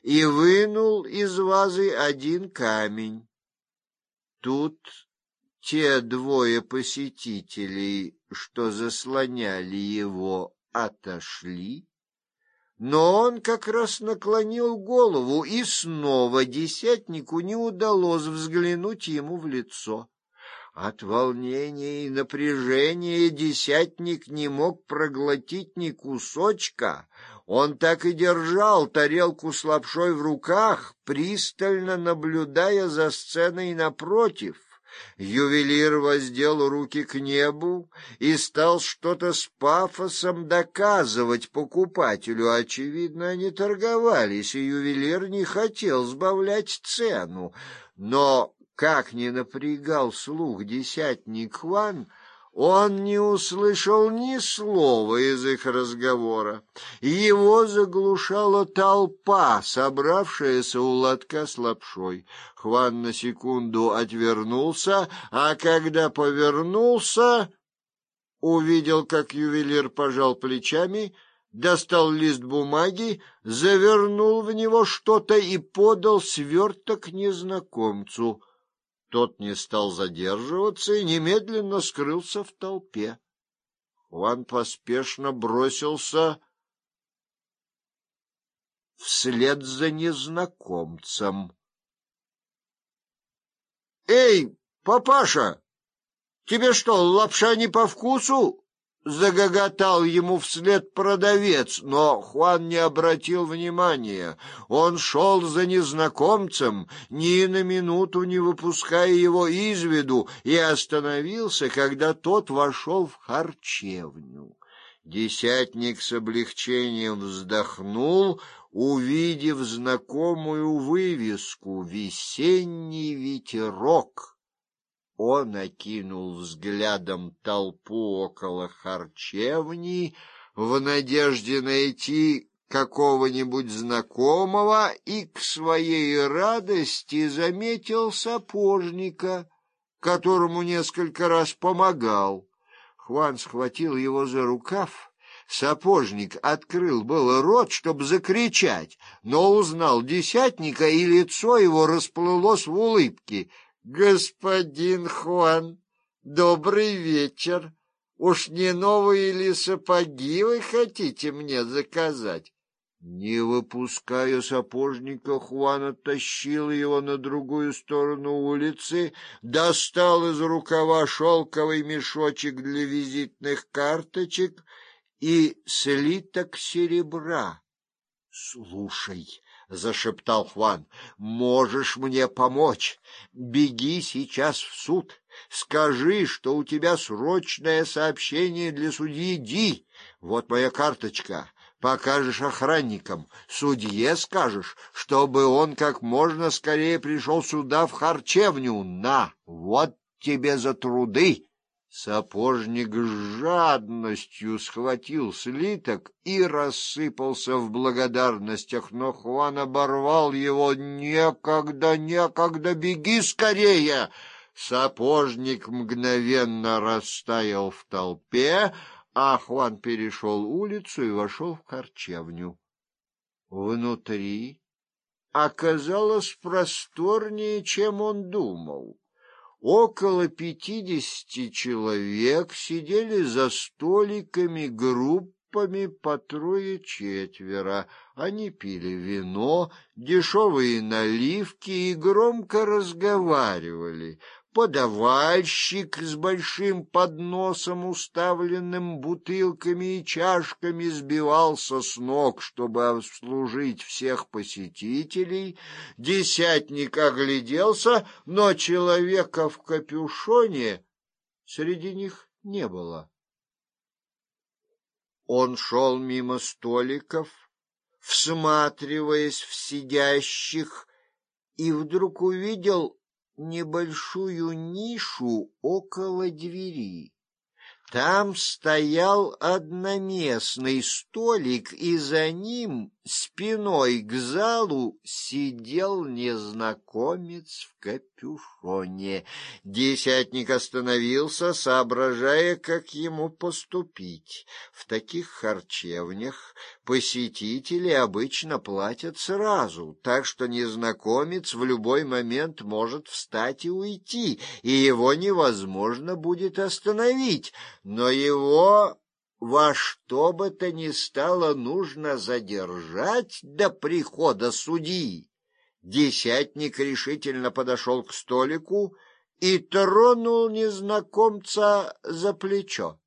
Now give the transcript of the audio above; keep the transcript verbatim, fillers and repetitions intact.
и вынул из вазы один камень. Тут те двое посетителей, что заслоняли его, отошли, но он как раз наклонил голову, и снова десятнику не удалось взглянуть ему в лицо. От волнения и напряжения десятник не мог проглотить ни кусочка. Он так и держал тарелку с лапшой в руках, пристально наблюдая за сценой напротив. Ювелир воздел руки к небу и стал что-то с пафосом доказывать покупателю. Очевидно, они торговались, и ювелир не хотел сбавлять цену. Но как ни напрягал слух десятник Хуан, он не услышал ни слова из их разговора. Его заглушала толпа, собравшаяся у лотка с лапшой. Хуан на секунду отвернулся, а когда повернулся, увидел, как ювелир пожал плечами, достал лист бумаги, завернул в него что-то и подал сверток незнакомцу. Тот не стал задерживаться и немедленно скрылся в толпе. Хуан поспешно бросился вслед за незнакомцем. — Эй, папаша, тебе что, лапша не по вкусу? — загоготал ему вслед продавец, но Хуан не обратил внимания. Он шел за незнакомцем, ни на минуту не выпуская его из виду, и остановился, когда тот вошел в харчевню. Десятник с облегчением вздохнул, увидев знакомую вывеску «Весенний ветерок». Он окинул взглядом толпу около харчевни в надежде найти какого-нибудь знакомого и к своей радости заметил сапожника, которому несколько раз помогал. Хуан схватил его за рукав. Сапожник открыл было рот, чтобы закричать, но узнал десятника, и лицо его расплылось в улыбке. «Господин Хуан, добрый вечер. Уж не новые ли сапоги вы хотите мне заказать?» Не выпуская сапожника, Хуан оттащил его на другую сторону улицы, достал из рукава шелковый мешочек для визитных карточек и слиток серебра. «Слушай», — зашептал Хуан, — «можешь мне помочь? Беги сейчас в суд. Скажи, что у тебя срочное сообщение для судьи Ди. Вот моя карточка. Покажешь охранникам. Судье скажешь, чтобы он как можно скорее пришел сюда в харчевню. На, вот тебе за труды». Сапожник с жадностью схватил слиток и рассыпался в благодарностях, но Хуан оборвал его. «Некогда, некогда, беги скорее!» Сапожник мгновенно растаял в толпе, а Хуан перешел улицу и вошел в харчевню. Внутри оказалось просторнее, чем он думал. Около пятидесяти человек сидели за столиками группами по трое-четверо. Они пили вино, дешевые наливки и громко разговаривали. Подавальщик с большим подносом, уставленным бутылками и чашками, сбивался с ног, чтобы обслужить всех посетителей. Десятник огляделся, но человека в капюшоне среди них не было. Он шел мимо столиков, всматриваясь в сидящих, и вдруг увидел небольшую нишу около двери. Там стоял одноместный столик, и за ним, спиной к залу, сидел незнакомец в капюшоне. Десятник остановился, соображая, как ему поступить. В таких харчевнях посетители обычно платят сразу, так что незнакомец в любой момент может встать и уйти, и его невозможно будет остановить. Но его во что бы то ни стало нужно задержать до прихода судьи. Десятник решительно подошел к столику и тронул незнакомца за плечо.